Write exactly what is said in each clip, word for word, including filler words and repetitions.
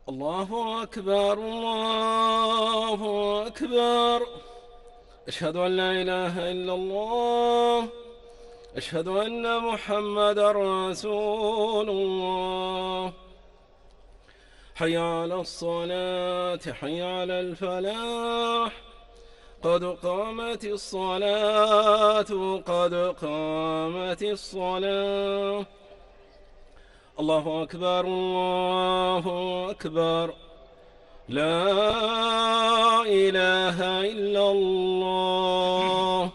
الله أكبر الله أكبر. أشهد أن لا إله إلا الله. أشهد أن محمدا رسول الله. حي على الصلاة حي على الفلاح. قد قامت الصلاة قد قامت الصلاة. الله أكبر الله أكبر. لا إله إلا الله.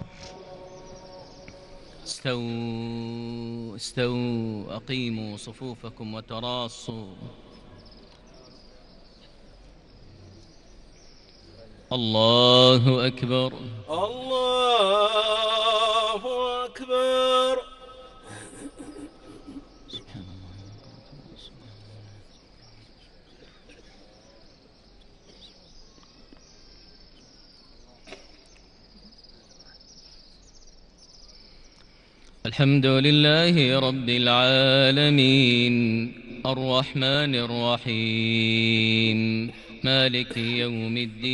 استووا استووا أقيموا صفوفكم وتراصوا. الله أكبر الله أكبر. الحمد لله رب العالمين الرحمن الرحيم مالك يوم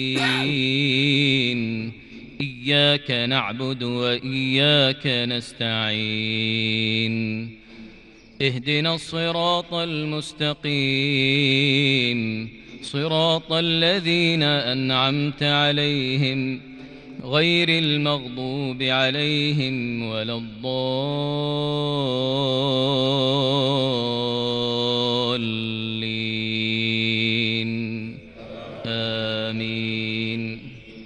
الدين. إياك نعبد وإياك نستعين. اهدنا الصراط المستقيم صراط الذين أنعمت عليهم غير المغضوب عليهم ولا الضالين. آمين.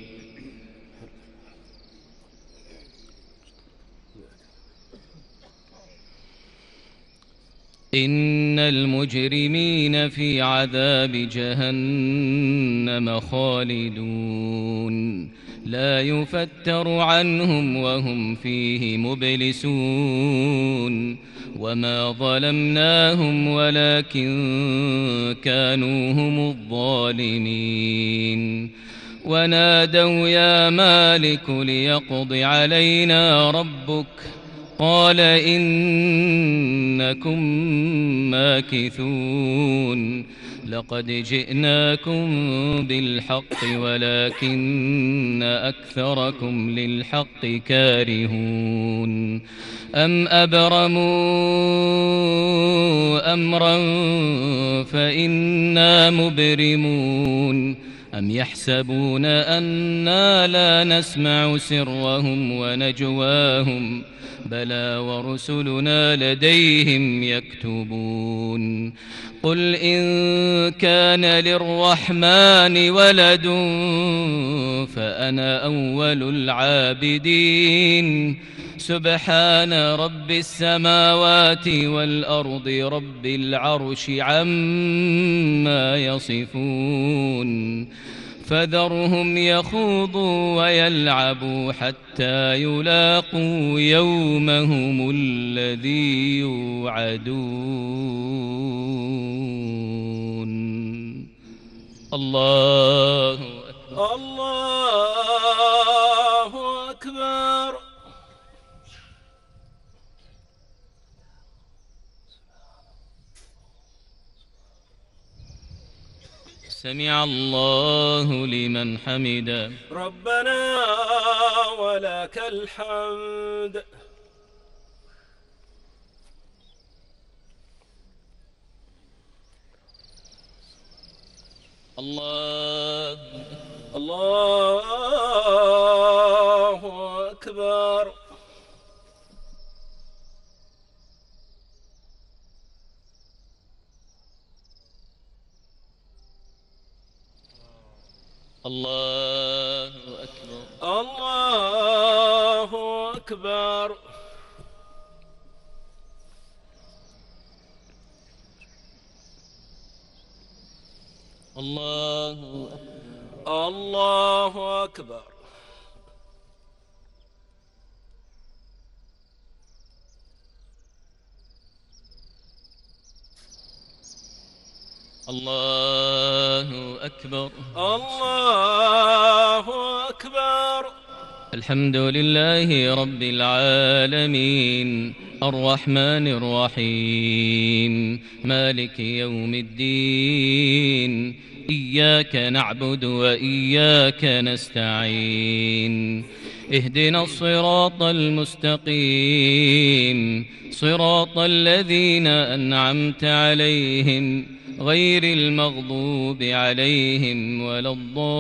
إن المجرمين في عذاب جهنم خالدون لا يفتر عنهم وهم فيه مبلسون. وما ظلمناهم ولكن كانوا هم الظالمين. ونادوا يا مالك ليقض علينا ربك قال إنكم ماكثون. لقد جئناكم بالحق ولكن أكثركم للحق كارهون. أم أبرموا أمرا فإنا مبرمون. أم يحسبون أنا لا نسمع سرهم ونجواهم بلى ورسلنا لديهم يكتبون. قل إن كان للرحمن ولد فأنا أول العابدين. سبحان رب السماوات والأرض رب العرش عما يصفون. فذرهم يخوضوا ويلعبوا حتى يلاقوا يومهم الذي يوعدون. الله أكبر الله أكبر. سمع الله لمن حمده. ربنا ولك الحمد. الله الله أكبر. الله أكبر الله أكبر. الله الله أكبر. الله أكبر الله أكبر. الحمد لله رب العالمين الرحمن الرحيم مالك يوم الدين إياك نعبد وإياك نستعين اهدنا الصراط المستقيم صراط الذين أنعمت عليهم غير المغضوب عليهم ولا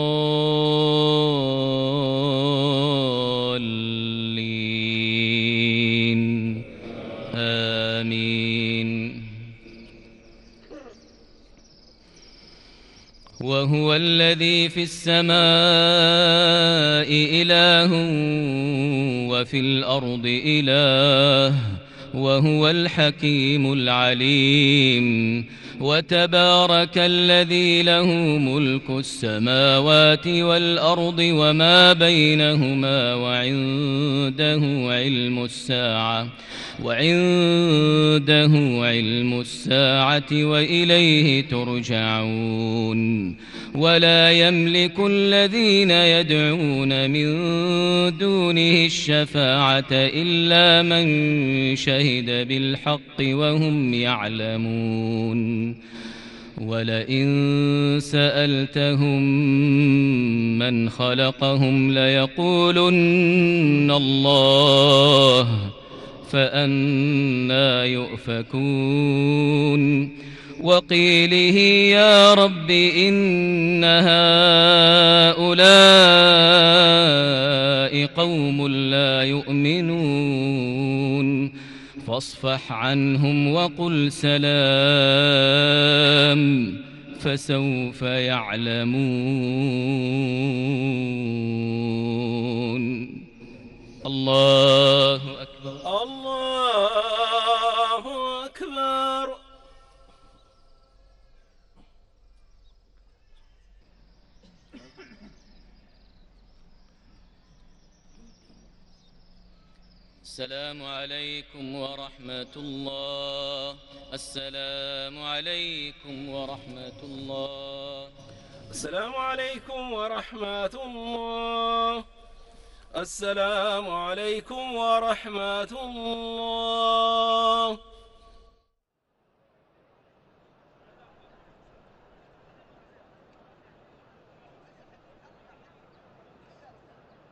الضالين آمين. وهو الذي في السماء إله وفي الأرض إله وهو الحكيم العليم. وتبارك الذي له ملك السماوات والأرض وما بينهما وعنده علم الساعة وعنده علم الساعة وإليه ترجعون. ولا يملك الذين يدعون من دونه الشفاعة إلا من شهد بالحق وهم يعلمون. ولئن سألتهم من خلقهم ليقولن الله فأنى يؤفكون. وقيله يا رب إن هؤلاء قوم لا يؤمنون فاصفح عنهم وقل سلام فسوف يعلمون. الله أكبر. الله أكبر. السلام عليكم ورحمة الله. السلام عليكم ورحمة الله. السلام عليكم ورحمة الله. السلام عليكم ورحمة الله.